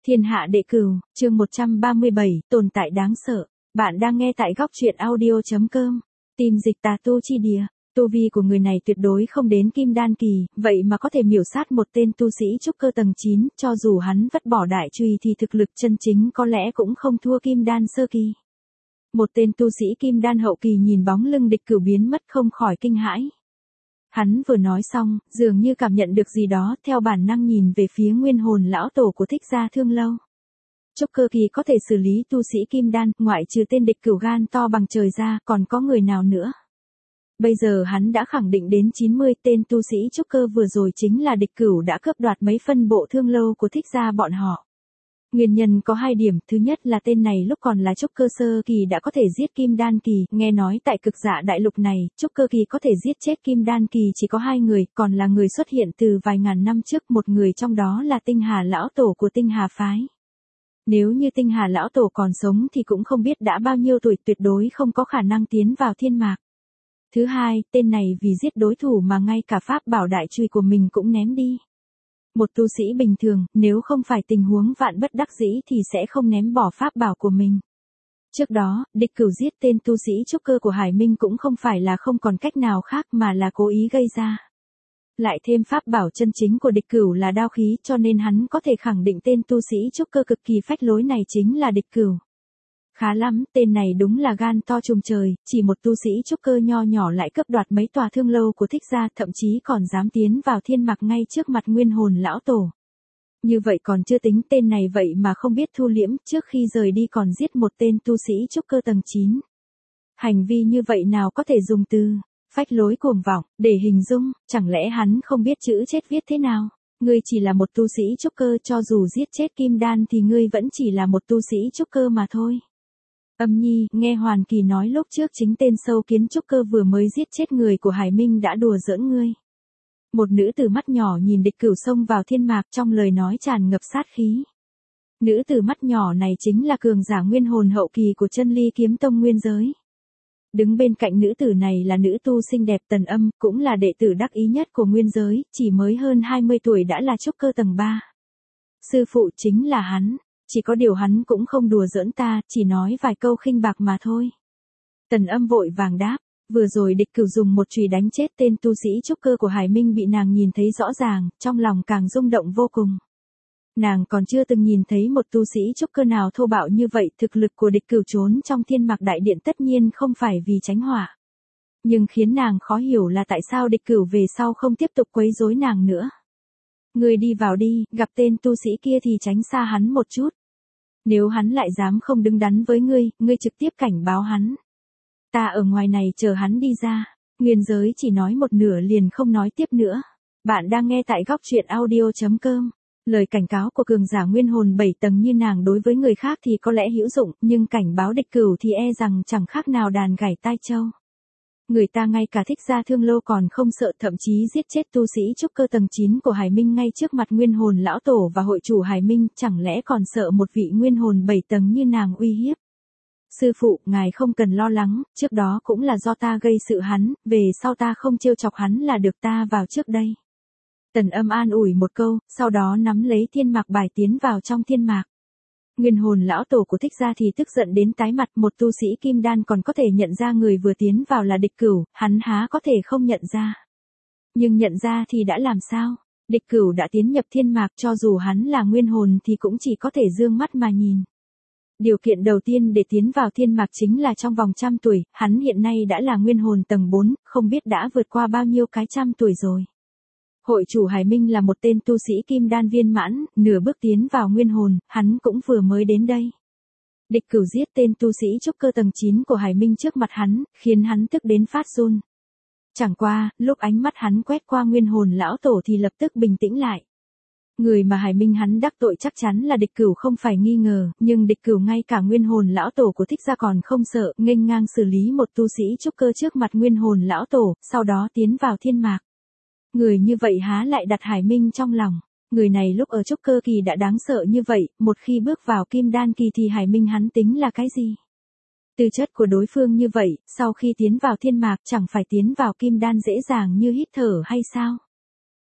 Thiên hạ đệ cửu, chương 137, tồn tại đáng sợ. Bạn đang nghe tại góc truyện audio.com. Tìm dịch tà tu chi địa. Tu vi của người này tuyệt đối không đến kim đan kỳ, vậy mà có thể miểu sát một tên tu sĩ trúc cơ tầng 9, cho dù hắn vứt bỏ đại chùy thì thực lực chân chính có lẽ cũng không thua kim đan sơ kỳ. Một tên tu sĩ kim đan hậu kỳ nhìn bóng lưng địch cửu biến mất không khỏi kinh hãi. Hắn vừa nói xong, dường như cảm nhận được gì đó, theo bản năng nhìn về phía nguyên hồn lão tổ của Thích Gia Thương Lâu. Trúc cơ kỳ có thể xử lý tu sĩ kim đan, ngoại trừ tên địch cửu gan to bằng trời ra, còn có người nào nữa? Bây giờ hắn đã khẳng định đến 90, tên tu sĩ trúc cơ vừa rồi chính là địch cửu đã cướp đoạt mấy phân bộ Thương Lâu của Thích Gia bọn họ. Nguyên nhân có hai điểm, thứ nhất là tên này lúc còn là trúc cơ sơ kỳ đã có thể giết kim đan kỳ, nghe nói tại Cực Dạ đại lục này, trúc cơ kỳ có thể giết chết kim đan kỳ chỉ có 2 người, còn là người xuất hiện từ vài ngàn năm trước, một người trong đó là Tinh Hà lão tổ của Tinh Hà phái. Nếu như Tinh Hà lão tổ còn sống thì cũng không biết đã bao nhiêu tuổi, tuyệt đối không có khả năng tiến vào thiên mạc. Thứ hai, tên này vì giết đối thủ mà ngay cả pháp bảo đại chùy của mình cũng ném đi. Một tu sĩ bình thường, nếu không phải tình huống vạn bất đắc dĩ thì sẽ không ném bỏ pháp bảo của mình. Trước đó, địch cửu giết tên tu sĩ trúc cơ của Hải Minh cũng không phải là không còn cách nào khác mà là cố ý gây ra. Lại thêm pháp bảo chân chính của địch cửu là đao khí, cho nên hắn có thể khẳng định tên tu sĩ trúc cơ cực kỳ phách lối này chính là địch cửu. Khá lắm, tên này đúng là gan to trùng trời, chỉ một tu sĩ trúc cơ nho nhỏ lại cướp đoạt mấy tòa Thương Lâu của Thích Gia, thậm chí còn dám tiến vào thiên mạc ngay trước mặt nguyên hồn lão tổ. Như vậy còn chưa tính, tên này vậy mà không biết thu liễm, trước khi rời đi còn giết một tên tu sĩ trúc cơ tầng 9. Hành vi như vậy nào có thể dùng từ phách lối cuồng vọng để hình dung, chẳng lẽ hắn không biết chữ chết viết thế nào? Ngươi chỉ là một tu sĩ trúc cơ, cho dù giết chết kim đan thì ngươi vẫn chỉ là một tu sĩ trúc cơ mà thôi. Âm Nhi, nghe Hoàn Kỳ nói lúc trước chính tên sâu kiến trúc cơ vừa mới giết chết người của Hải Minh đã đùa giỡn ngươi. Một nữ tử mắt nhỏ nhìn địch cửu xông vào thiên mạc, trong lời nói tràn ngập sát khí. Nữ tử mắt nhỏ này chính là cường giả nguyên hồn hậu kỳ của Chân Ly Kiếm Tông nguyên giới. Đứng bên cạnh nữ tử này là nữ tu xinh đẹp Tần Âm, cũng là đệ tử đắc ý nhất của nguyên giới, chỉ mới hơn 20 tuổi đã là trúc cơ tầng 3. Sư phụ chính là hắn. Chỉ có điều hắn cũng không đùa giỡn ta, chỉ nói vài câu khinh bạc mà thôi. Tần Âm vội vàng đáp, vừa rồi địch cửu dùng một chùy đánh chết tên tu sĩ trúc cơ của Hải Minh bị nàng nhìn thấy rõ ràng, trong lòng càng rung động vô cùng. Nàng còn chưa từng nhìn thấy một tu sĩ trúc cơ nào thô bạo như vậy, thực lực của địch cửu trốn trong thiên mạc đại điện tất nhiên không phải vì tránh họa. Nhưng khiến nàng khó hiểu là tại sao địch cửu về sau không tiếp tục quấy rối nàng nữa. Ngươi đi vào đi, gặp tên tu sĩ kia thì tránh xa hắn một chút. Nếu hắn lại dám không đứng đắn với ngươi, ngươi trực tiếp cảnh báo hắn. Ta ở ngoài này chờ hắn đi ra. Nguyên giới chỉ nói một nửa liền không nói tiếp nữa. Bạn đang nghe tại góc truyện audio.com. Lời cảnh cáo của cường giả nguyên hồn 7 tầng như nàng đối với người khác thì có lẽ hữu dụng, nhưng cảnh báo địch cửu thì e rằng chẳng khác nào đàn gảy tai trâu. Người ta ngay cả Thích Gia Thương Lâu còn không sợ, thậm chí giết chết tu sĩ trúc cơ tầng 9 của Hải Minh ngay trước mặt nguyên hồn lão tổ và hội chủ Hải Minh, chẳng lẽ còn sợ một vị nguyên hồn 7 tầng như nàng uy hiếp. Sư phụ, ngài không cần lo lắng, trước đó cũng là do ta gây sự hắn, về sau ta không trêu chọc hắn là được, ta vào trước đây. Tần Âm an ủi một câu, sau đó nắm lấy thiên mạc bài tiến vào trong thiên mạc. Nguyên hồn lão tổ của Thích Gia thì tức giận đến tái mặt, một tu sĩ kim đan còn có thể nhận ra người vừa tiến vào là địch cửu, hắn há có thể không nhận ra. Nhưng nhận ra thì đã làm sao? Địch cửu đã tiến nhập thiên mạc, cho dù hắn là nguyên hồn thì cũng chỉ có thể dương mắt mà nhìn. Điều kiện đầu tiên để tiến vào thiên mạc chính là trong vòng 100 tuổi, hắn hiện nay đã là nguyên hồn tầng 4, không biết đã vượt qua bao nhiêu cái 100 tuổi rồi. Hội chủ Hải Minh là một tên tu sĩ kim đan viên mãn, nửa bước tiến vào nguyên hồn, hắn cũng vừa mới đến đây. Địch cửu giết tên tu sĩ trúc cơ tầng 9 của Hải Minh trước mặt hắn, khiến hắn tức đến phát run. Chẳng qua, lúc ánh mắt hắn quét qua nguyên hồn lão tổ thì lập tức bình tĩnh lại. Người mà Hải Minh hắn đắc tội chắc chắn là địch cửu không phải nghi ngờ, nhưng địch cửu ngay cả nguyên hồn lão tổ của Thích Gia còn không sợ, nghênh ngang xử lý một tu sĩ trúc cơ trước mặt nguyên hồn lão tổ, sau đó tiến vào thiên mạc. Người như vậy há lại đặt Hải Minh trong lòng. Người này lúc ở trúc cơ kỳ đã đáng sợ như vậy, một khi bước vào kim đan kỳ thì Hải Minh hắn tính là cái gì? Tư chất của đối phương như vậy, sau khi tiến vào thiên mạc chẳng phải tiến vào kim đan dễ dàng như hít thở hay sao?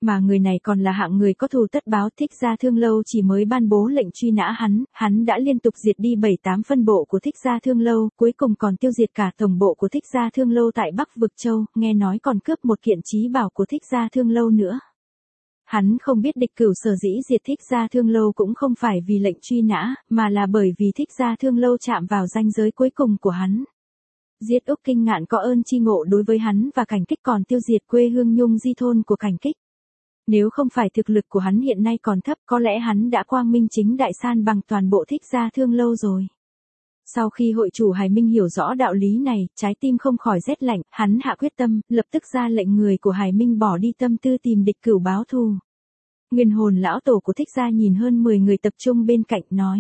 Mà người này còn là hạng người có thù tất báo. Thích Gia Thương Lâu chỉ mới ban bố lệnh truy nã hắn đã liên tục diệt đi 7-8 phân bộ của Thích Gia Thương Lâu, cuối cùng còn tiêu diệt cả tổng bộ của Thích Gia Thương Lâu tại Bắc Vực Châu, nghe nói còn cướp một kiện chí bảo của Thích Gia Thương Lâu nữa. Hắn không biết Địch Cửu sở dĩ diệt Thích Gia Thương Lâu cũng không phải vì lệnh truy nã, mà là bởi vì Thích Gia Thương Lâu chạm vào ranh giới cuối cùng của hắn. Giết Úc Kinh Ngạn có ơn chi ngộ đối với hắn và Cảnh Kích còn tiêu diệt quê hương Nhung Di thôn của Cảnh Kích. Nếu không phải thực lực của hắn hiện nay còn thấp, có lẽ hắn đã quang minh chính đại san bằng toàn bộ Thích Gia Thương Lâu rồi. Sau khi hội chủ Hải Minh hiểu rõ đạo lý này, trái tim không khỏi rét lạnh, hắn hạ quyết tâm, lập tức ra lệnh người của Hải Minh bỏ đi tâm tư tìm Địch Cửu báo thù. Nguyên hồn lão tổ của Thích Gia nhìn hơn 10 người tập trung bên cạnh nói.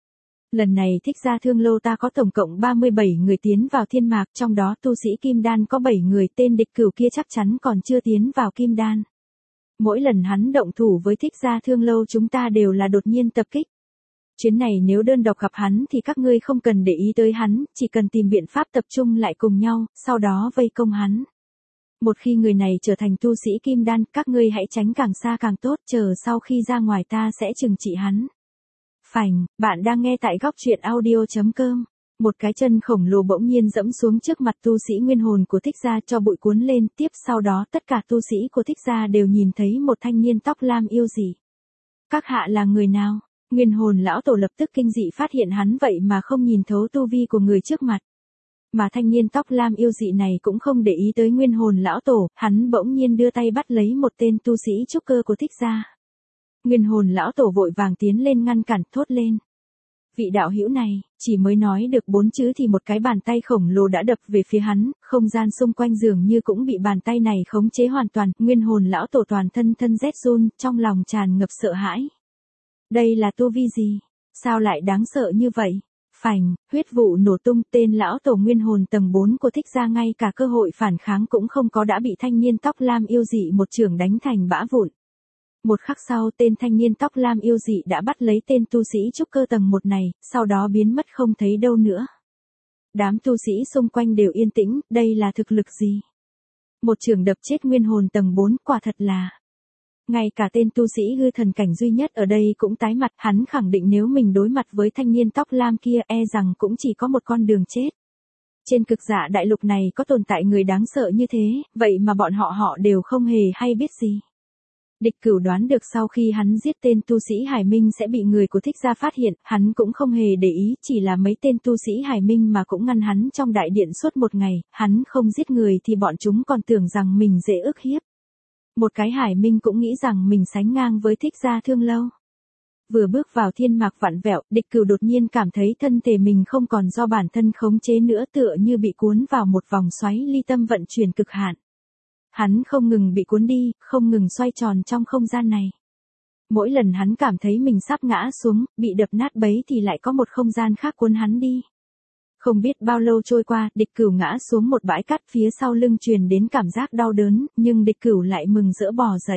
Lần này Thích Gia Thương Lâu ta có tổng cộng 37 người tiến vào thiên mạc, trong đó tu sĩ Kim Đan có 7 người, tên Địch Cửu kia chắc chắn còn chưa tiến vào Kim Đan. Mỗi lần hắn động thủ với Thích Gia Thương Lâu chúng ta đều là đột nhiên tập kích. Chuyến này nếu đơn độc gặp hắn thì các ngươi không cần để ý tới hắn, chỉ cần tìm biện pháp tập trung lại cùng nhau, sau đó vây công hắn. Một khi người này trở thành tu sĩ Kim Đan, các ngươi hãy tránh càng xa càng tốt, chờ sau khi ra ngoài ta sẽ trừng trị hắn. Phành, bạn đang nghe tại góc truyện audio.com. Một cái chân khổng lồ bỗng nhiên dẫm xuống trước mặt tu sĩ nguyên hồn của Thích Gia, cho bụi cuốn lên, tiếp sau đó tất cả tu sĩ của Thích Gia đều nhìn thấy một thanh niên tóc lam yêu dị. Các hạ là người nào? Nguyên hồn lão tổ lập tức kinh dị phát hiện hắn vậy mà không nhìn thấu tu vi của người trước mặt. Mà thanh niên tóc lam yêu dị này cũng không để ý tới nguyên hồn lão tổ, hắn bỗng nhiên đưa tay bắt lấy một tên tu sĩ trúc cơ của Thích Gia. Nguyên hồn lão tổ vội vàng tiến lên ngăn cản, thốt lên. Vị đạo hữu này, chỉ mới nói được 4 chữ thì một cái bàn tay khổng lồ đã đập về phía hắn, không gian xung quanh dường như cũng bị bàn tay này khống chế hoàn toàn, nguyên hồn lão tổ toàn thân rét run, trong lòng tràn ngập sợ hãi. Đây là tu vi gì? Sao lại đáng sợ như vậy? Phành, huyết vụ nổ tung, tên lão tổ nguyên hồn tầng 4 của Thích Gia ngay cả cơ hội phản kháng cũng không có đã bị thanh niên tóc lam yêu dị một chưởng đánh thành bã vụn. Một khắc sau tên thanh niên tóc lam yêu dị đã bắt lấy tên tu sĩ trúc cơ tầng 1 này, sau đó biến mất không thấy đâu nữa. Đám tu sĩ xung quanh đều yên tĩnh, đây là thực lực gì? Một chưởng đập chết nguyên hồn tầng 4, quả thật là. Ngay cả tên tu sĩ hư thần cảnh duy nhất ở đây cũng tái mặt, hắn khẳng định nếu mình đối mặt với thanh niên tóc lam kia rằng cũng chỉ có một con đường chết. Trên cực dạ đại lục này có tồn tại người đáng sợ như thế, vậy mà bọn họ đều không hề hay biết gì. Địch Cửu đoán được sau khi hắn giết tên tu sĩ Hải Minh sẽ bị người của Thích Gia phát hiện, hắn cũng không hề để ý, chỉ là mấy tên tu sĩ Hải Minh mà cũng ngăn hắn trong đại điện suốt một ngày, hắn không giết người thì bọn chúng còn tưởng rằng mình dễ ức hiếp. Một cái Hải Minh cũng nghĩ rằng mình sánh ngang với Thích Gia Thương Lâu. Vừa bước vào thiên mạc vặn vẹo, Địch Cửu đột nhiên cảm thấy thân thể mình không còn do bản thân khống chế nữa, tựa như bị cuốn vào một vòng xoáy ly tâm vận chuyển cực hạn. Hắn không ngừng bị cuốn đi, không ngừng xoay tròn trong không gian này. Mỗi lần hắn cảm thấy mình sắp ngã xuống, bị đập nát bấy thì lại có một không gian khác cuốn hắn đi. Không biết bao lâu trôi qua, Địch Cửu ngã xuống một bãi cát, phía sau lưng truyền đến cảm giác đau đớn, nhưng Địch Cửu lại mừng rỡ bò dậy.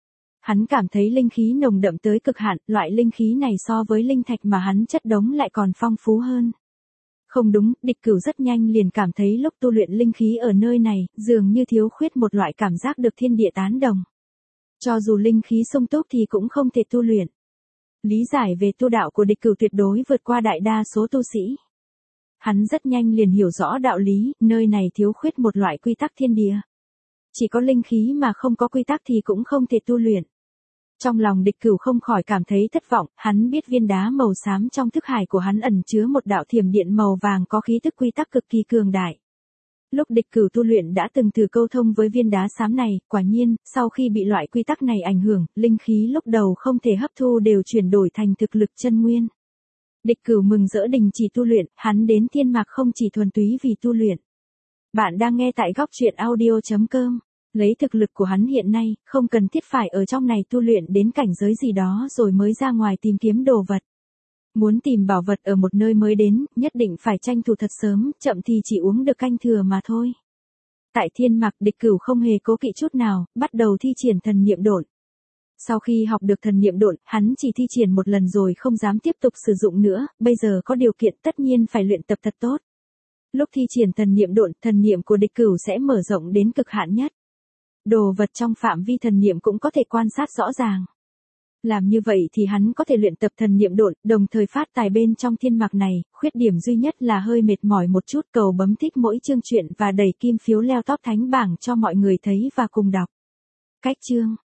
Hắn cảm thấy linh khí nồng đậm tới cực hạn, loại linh khí này so với linh thạch mà hắn chất đống lại còn phong phú hơn. Không đúng, Địch Cửu rất nhanh liền cảm thấy lúc tu luyện linh khí ở nơi này, dường như thiếu khuyết một loại cảm giác được thiên địa tán đồng. Cho dù linh khí sung túc thì cũng không thể tu luyện. Lý giải về tu đạo của Địch Cửu tuyệt đối vượt qua đại đa số tu sĩ. Hắn rất nhanh liền hiểu rõ đạo lý, nơi này thiếu khuyết một loại quy tắc thiên địa. Chỉ có linh khí mà không có quy tắc thì cũng không thể tu luyện. Trong lòng Địch Cửu không khỏi cảm thấy thất vọng, hắn biết viên đá màu xám trong thức hải của hắn ẩn chứa một đạo thiểm điện màu vàng có khí tức quy tắc cực kỳ cường đại. Lúc Địch Cửu tu luyện đã từng thử câu thông với viên đá xám này, quả nhiên, sau khi bị loại quy tắc này ảnh hưởng, linh khí lúc đầu không thể hấp thu đều chuyển đổi thành thực lực chân nguyên. Địch Cửu mừng rỡ đình chỉ tu luyện, hắn đến thiên mạc không chỉ thuần túy vì tu luyện. Bạn đang nghe tại góc truyện audio.com. Lấy thực lực của hắn hiện nay, không cần thiết phải ở trong này tu luyện đến cảnh giới gì đó rồi mới ra ngoài tìm kiếm đồ vật. Muốn tìm bảo vật ở một nơi mới đến, nhất định phải tranh thủ thật sớm, chậm thì chỉ uống được canh thừa mà thôi. Tại thiên mạc, Địch Cửu không hề cố kỵ chút nào, bắt đầu thi triển thần niệm độn. Sau khi học được thần niệm độn, hắn chỉ thi triển một lần rồi không dám tiếp tục sử dụng nữa, bây giờ có điều kiện tất nhiên phải luyện tập thật tốt. Lúc thi triển thần niệm độn, thần niệm của Địch Cửu sẽ mở rộng đến cực hạn nhất. Đồ vật trong phạm vi thần niệm cũng có thể quan sát rõ ràng. Làm như vậy thì hắn có thể luyện tập thần niệm độn, đồng thời phát tài bên trong thiên mạc này, khuyết điểm duy nhất là hơi mệt mỏi một chút. Cầu bấm thích mỗi chương truyện và đẩy kim phiếu leo top thánh bảng cho mọi người thấy và cùng đọc. Cách chương